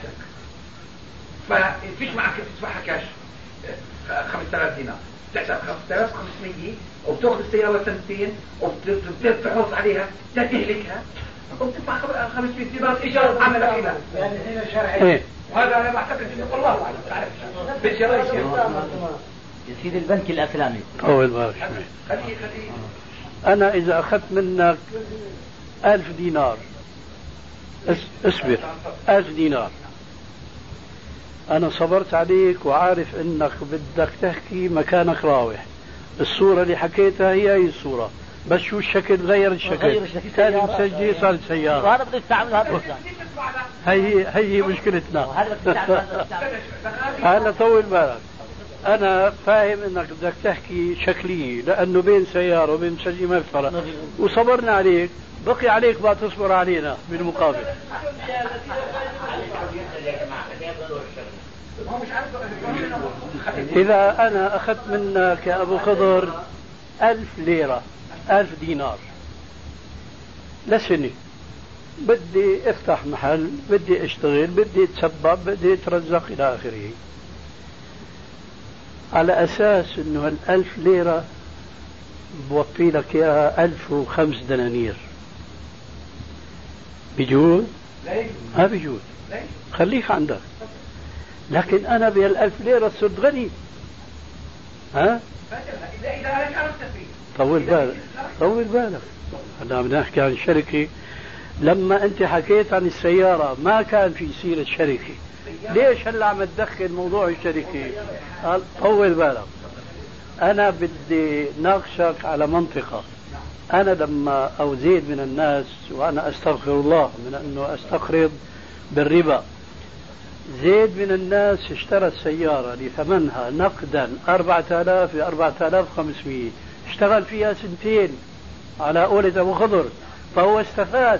E: ففيش معك تدفعها كاش 5000 دينار، تحسب 5500 وبتاخذ السيارة سنتين وبتحرص عليها لا تهلكها وبتدفع 500 دينار ايجار عملك هنا.
B: يعني هنا شرعي.
E: وهذا انا بعتقد انه والله اعلم تعرف بالجرايد
J: يا سيدي البنك الاسلامي.
C: أول بارك.
E: خليه
C: أنا إذا أخذت منك 1000 دينار، اصبر، 1000 دينار، أنا صبرت عليك وعارف إنك بدك تحكي مكانك راوح، الصورة اللي حكيتها هي الصورة، بس شو الشكل غير الشكل، كان مسجل صار سيارة.
J: وهذا بده يستعمل هذا
C: هي مشكلتنا. هلا طول بالك، أنا فاهم إنك بدك تحكي شكلية لأنه بين سيارة وبين مسجل ما في فرق، وصبرنا عليك، بقي عليك بقى تصبر علينا بالمقابل. إذا أنا أخذت منك يا أبو خضر 1000 ليرة، 1000 دينار لسنة، بدي افتح محل، بدي اشتغل، بدي اتسبب، بدي اترزق إلى آخره، على أساس إنه 1000 ليرة بوفي لك إياها 1005 دنانير، بيجوز؟ ما بيجوز، خليك عندك. لكن أنا بهال1000 ليرة صرت غني. ها؟ طول بالك، طول بالك، أنا بدنا نحكي عن شركة. لما أنت حكيت عن السيارة ما كان في سيرة شركة، ليش هلا عم تدخل موضوع الشركة؟ طول بالك، أنا بدي ناقشك على منطقة. أنا لما أزيد من الناس، وأنا أستغفر الله من أنه أستقرض بالربا، زيد من الناس اشترى السيارة لثمنها نقدا 4000 ل 4500، اشتغل فيها سنتين على قولة أبو خضر، فهو استفاد.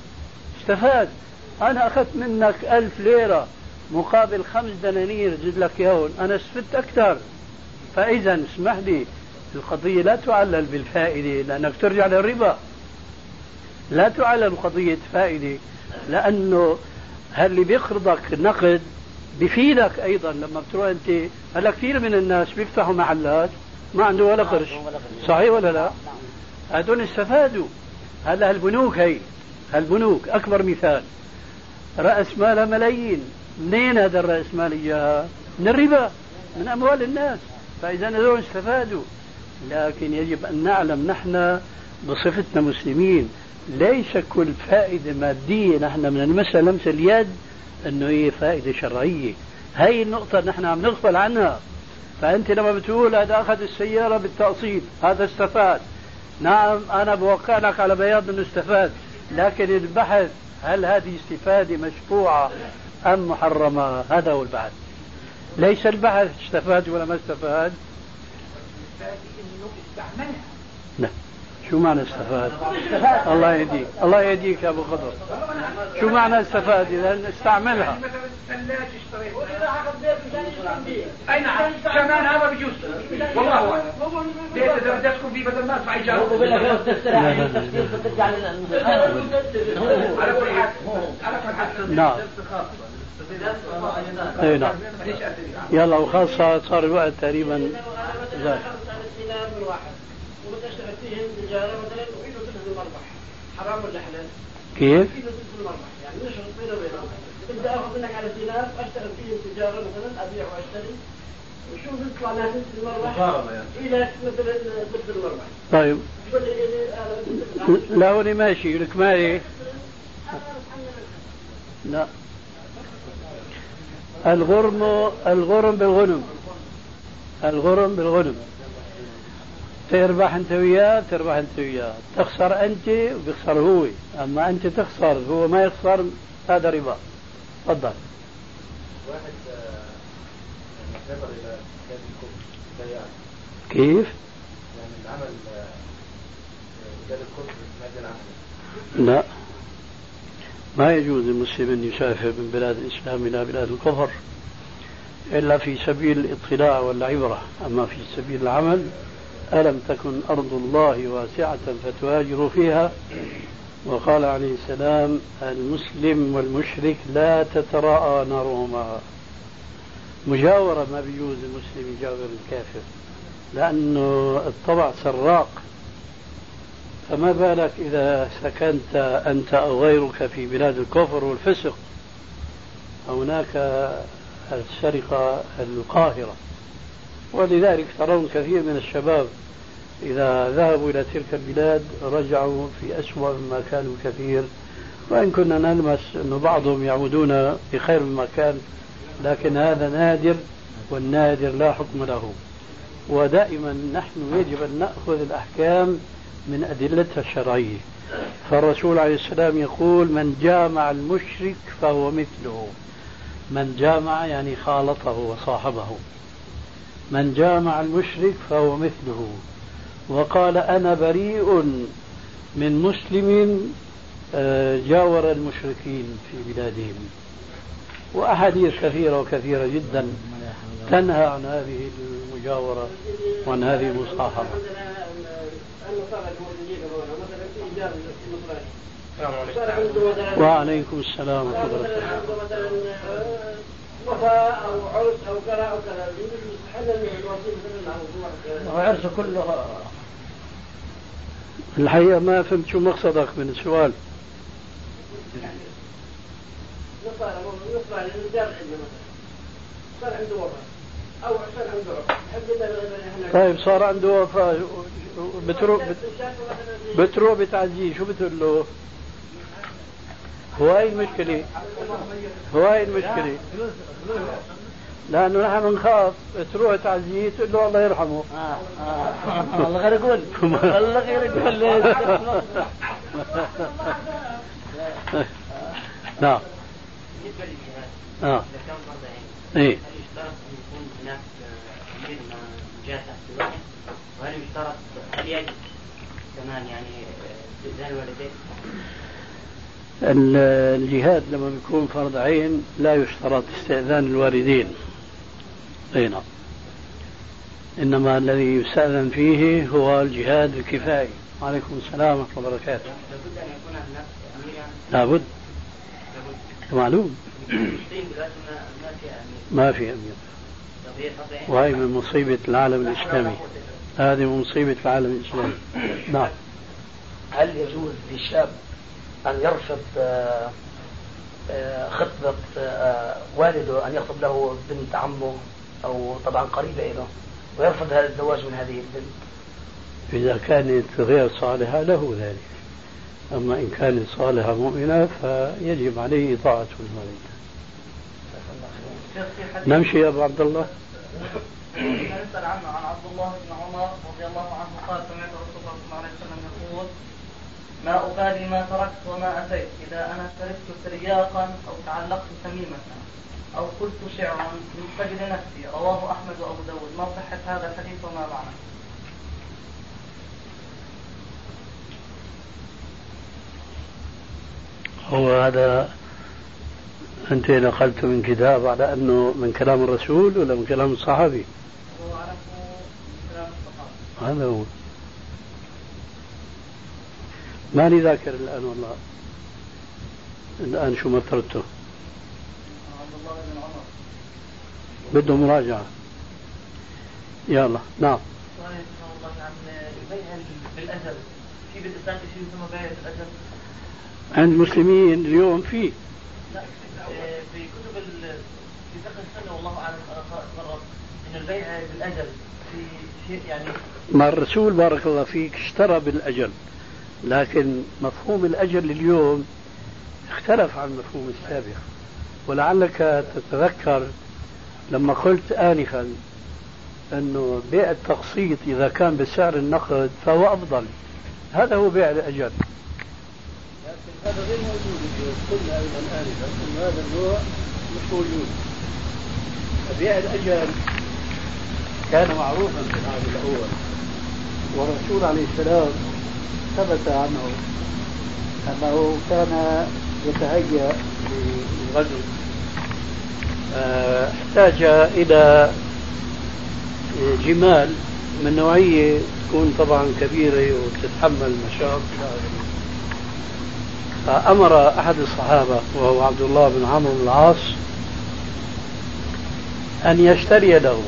C: أنا أخذت منك 1000 ليرة مقابل 5 دنانير زد لك يوم، أنا استفدت أكثر. فإذا اسمح لي، القضية لا تعلل بالفائدة لأنك ترجع للربا، لا تعلل قضية فائدة، لأنه اللي بيقرضك نقد بفيدك أيضا. لما بتروح أنت، هلا كثير من الناس بيفتحوا محلات ما عنده ولا قرش، صحيح ولا لا؟ هذول استفادوا. هلا هالبنوك أكبر مثال، رأس مالها ملايين، منين هذا الرأس مال إياها؟ من الربا، من أموال الناس. فإذا هذول استفادوا. لكن يجب أن نعلم نحن بصفتنا مسلمين ليس كل فائدة مادية نحن من المسألة لمس اليد أنه هي فائدة شرعية. هاي النقطة نحن عم نغفل عنها. فأنت لما بتقول هذا أخذ السيارة بالتقسيط هذا استفاد، نعم أنا بوقع لك على بياض أنه استفاد، لكن البحث هل هذه استفادة مشروعة أم محرمة؟ هذا هو البحث، ليس البحث استفاد ولا ما استفاد. لا، شو معنى استفاد؟ الله يهديك، الله يهديك يا أبو خضر. شو معنى استفاد؟ إذا استعملها.
E: أي نعم، كمان هذا بيجوز والله أعلم. ليش إذا تسكن فيه بدل ما أدفع إيجار؟
C: نعم. اي نعم. يلا، وخاصة صار الوقت تقريبا زاد.
B: وبتشتغل فيهم تجارة مثلا وإنه تدخل المربح، حرام ولا حلال؟
C: كيف؟
B: إنه تدخل المربح، يعني نشغل بينه وبينه. بدي آخذ منك على دينار وأشتغل فيهم تجارة مثلا، أبيع وأشتري، وشو بيطلع ناس تدخل المربح؟ إذا مثلا تدخل المربح.
C: طيب. لا هوني ماشي لك مالي. لا. الغرم بالغنم. تربح انت وياه، تخسر انت وبيخسر هو، اما انت تخسر هو ما يخسر، هذا ربا. تفضل.
G: واحد نظر الى
C: كيف؟
G: يعني العمل رجال الكفر مجال العمل.
C: لا، ما يجوز للمسلم ان يسافر من بلاد الاسلام الى بلاد الكفر الا في سبيل الاطلاع والعبره، اما في سبيل العمل ألم تكن أرض الله واسعة فتهاجروا فيها. وقال عليه السلام المسلم والمشرك لا تتراءى نارهما. مجاورة ما بيجوز المسلم يجاور الكافر لأنه الطبع سراق، فما بالك إذا سكنت أنت أو غيرك في بلاد الكفر والفسق، هناك السرقة القاهرة. ولذلك ترون كثير من الشباب إذا ذهبوا إلى تلك البلاد رجعوا في أسوأ مما كانوا كثير، وإن كنا نلمس أن بعضهم يعودون بخير مما كان، لكن هذا نادر، والنادر لا حكم له. ودائما نحن يجب أن نأخذ الأحكام من أدلتها الشرعية. فالرسول عليه السلام يقول من جامع المشرك فهو مثله. من جامع يعني خالطه وصاحبه، من جامع المشرك فهو مثله. وقال أنا بريء من مسلم جاور المشركين في بلادهم. وأحاديث كثيرة وكثيرة جدا تنهى عن هذه المجاورة وعن هذه المصاحبة. وعليكم السلام ورحمة الله وبركاته.
B: وفاء أو عرس أو كذا أو كذا،
C: عرس كله. الحقيقة ما فهمت شو مقصدك من السؤال.
B: نصر للرجال صار عنده وفاء أو صار عنده عرس.
C: طيب صار عنده وفاء بتروح بتعزيه، شو بتقول له؟ هو هاي المشكلة، هو هاي المشكلة، لأنه نحن نخاف تروح تعزيه تقول له الله يرحمه.
J: الله غير يقول، الله غير يقول.
C: نعم.
K: بالنسبة للجهاد إذا كان فرض عين، هل يشترط أن يكون هناك أمير جهة تحت الوحي؟ وهل يشترط هل يجب كمان يعني استئذان الوالدين؟
C: الجهاد لما بيكون فرض عين لا يشترط استئذان الوالدين. أي نعم. إنما الذي يستأذن فيه هو الجهاد الكفائي. عليكم السلام ورحمة الله وبركاته.
K: لابد أن يكون هناك أمير يعني؟
C: لابد. معلوم. ما في أمير. وهي من مصيبة العالم الإسلامي. هذه من مصيبة العالم الإسلامي. نعم.
L: هل يجوز للشاب أن يرفض خطبة والده أن يخطب له بنت عمه أو طبعا قريبة له، ويرفض هذا الزواج من هذه البنت؟
C: إذا كانت غير صالحة له ذلك، أما إن كانت صالحة مؤمنة فيجب عليه طاعة الوالدين. نمشي يا أبو عبد الله.
H: نسأل عنه عن عبد الله بن عمر رضي الله عنه قال سمعت رسول الله صلى الله عليه وسلم يقول ما أبالي ما تركت وما أتيت إذا أنا تركت ترياقا أو تعلقت تميمة أو قلت شعرا من فجر نفسي. رواه أحمد وأبو داود. ما صحة هذا الحديث وما معنى؟
C: هو هذا أنت نقلت من كتاب على أنه من كلام الرسول ولا من كلام الصحابي؟
H: هو أعرفه من كلام الصحابي.
C: هذا هو. ماني ذاكر الآن والله. الآن شو مثلته؟
H: عبد الله بن عمر.
C: بده مراجعة. يلا. نعم.
H: سؤال الله عن البيع بالأجل. في بالإسلام شيء يسمى بيع بالأجل؟
C: عند المسلمين اليوم فيه.
H: لا في كتب في فقه السنة والله أعلم مرات إن البيع بالأجل في شيء يعني.
C: ما الرسول بارك الله فيك اشترى بالأجل، لكن مفهوم الأجل اليوم اختلف عن المفهوم السابق. ولعلك تتذكر لما قلت آنفا أنه بيع التقسيط إذا كان بسعر النقد فهو أفضل. هذا هو بيع الأجل. لكن هذا غير موجود اليوم. قلنا أيضا آنفا أن هذا النوع مش موجود. بيع الأجل كان معروفا في العهد الأول، والرسول عليه السلام ثبت عنه أنه كان يتهيأ للغزو، احتاج إلى جمال من نوعية تكون طبعا كبيرة وتتحمل مشاق. فأمر أحد الصحابة وهو عبد الله بن عمرو بن العاص أن يشتري له،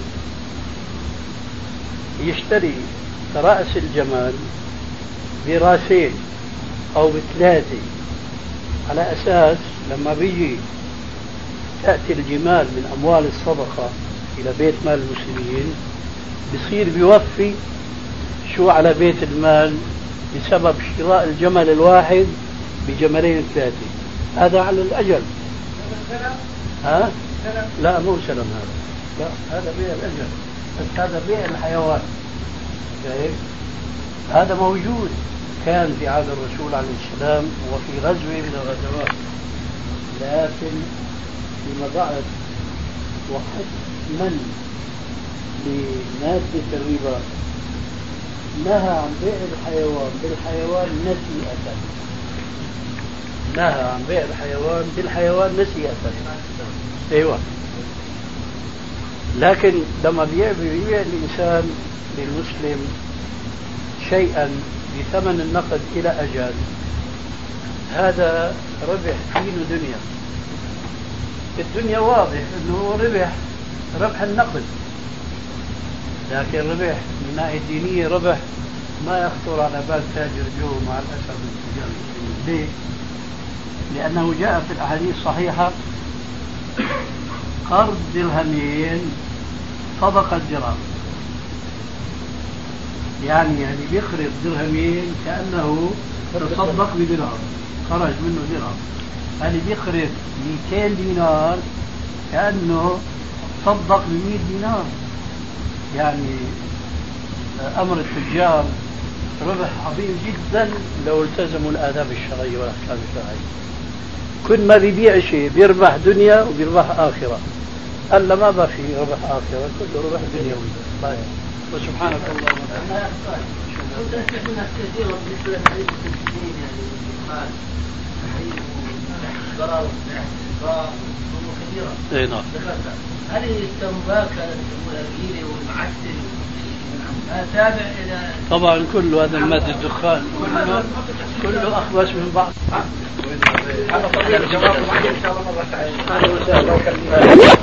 C: يشتري رأس الجمال براسين أو بثلاثة، على أساس لما بيجي تأتي الجمال من أموال الصدقة إلى بيت مال المسلمين بصير بيوفي شو على بيت المال بسبب شراء الجمل الواحد بجملين ثلاثة. هذا على الأجل. ها؟ لا مو سلم هذا، لا هذا بيع الأجل، بس هذا بيع الحيوان. هذا موجود كان في عهد الرسول عليه السلام وفي غزوة من الغزوات، لكن فيما بعد وحتما لمادة الربا نهى عن بيع الحيوان بالحيوان نسيئة. نهى عن بيع الحيوان بالحيوان نسيئة. ايوه. لكن لما بيبيع الإنسان للمسلم شيئا بثمن النقد إلى أجل، هذا ربح دين دنيا. الدنيا واضح أنه ربح النقد، لكن ربح من ناحية دينية ربح ما يخطر على بال تاجر جو مع الأسف من تجار المسلمين. ليه؟ لأنه جاء في الأحاديث الصحيحة قرض درهمين صدقة درهم، يعني بيخرج درهمين كأنه تصدق بدرهم، خرج منه درهم. يعني بيخرج 200 دينار كأنه صدق ب100 دينار. يعني أمر التجار ربح عظيم جدا لو التزموا الآداب الشرعية والأحكام الشرعية. كل ما بيبيع شيء بيربح دنيا وبيربح آخرة، ألا ما بقى في ربح آخرة، كله ربح دنيوي. طيب وسبحانك اللهم وبحمدك.
I: كنت أسمع منك كثيرا بالنسبة لحديث المسلمين، يعني ضرر أمور كثيرة.
C: اي نعم.
I: هل التنباك والأبيل والمعسل تابع إلى
C: طبعا كل هذا المادة الدخان كله أخبث من بعض. هذا طبيعي الجواب.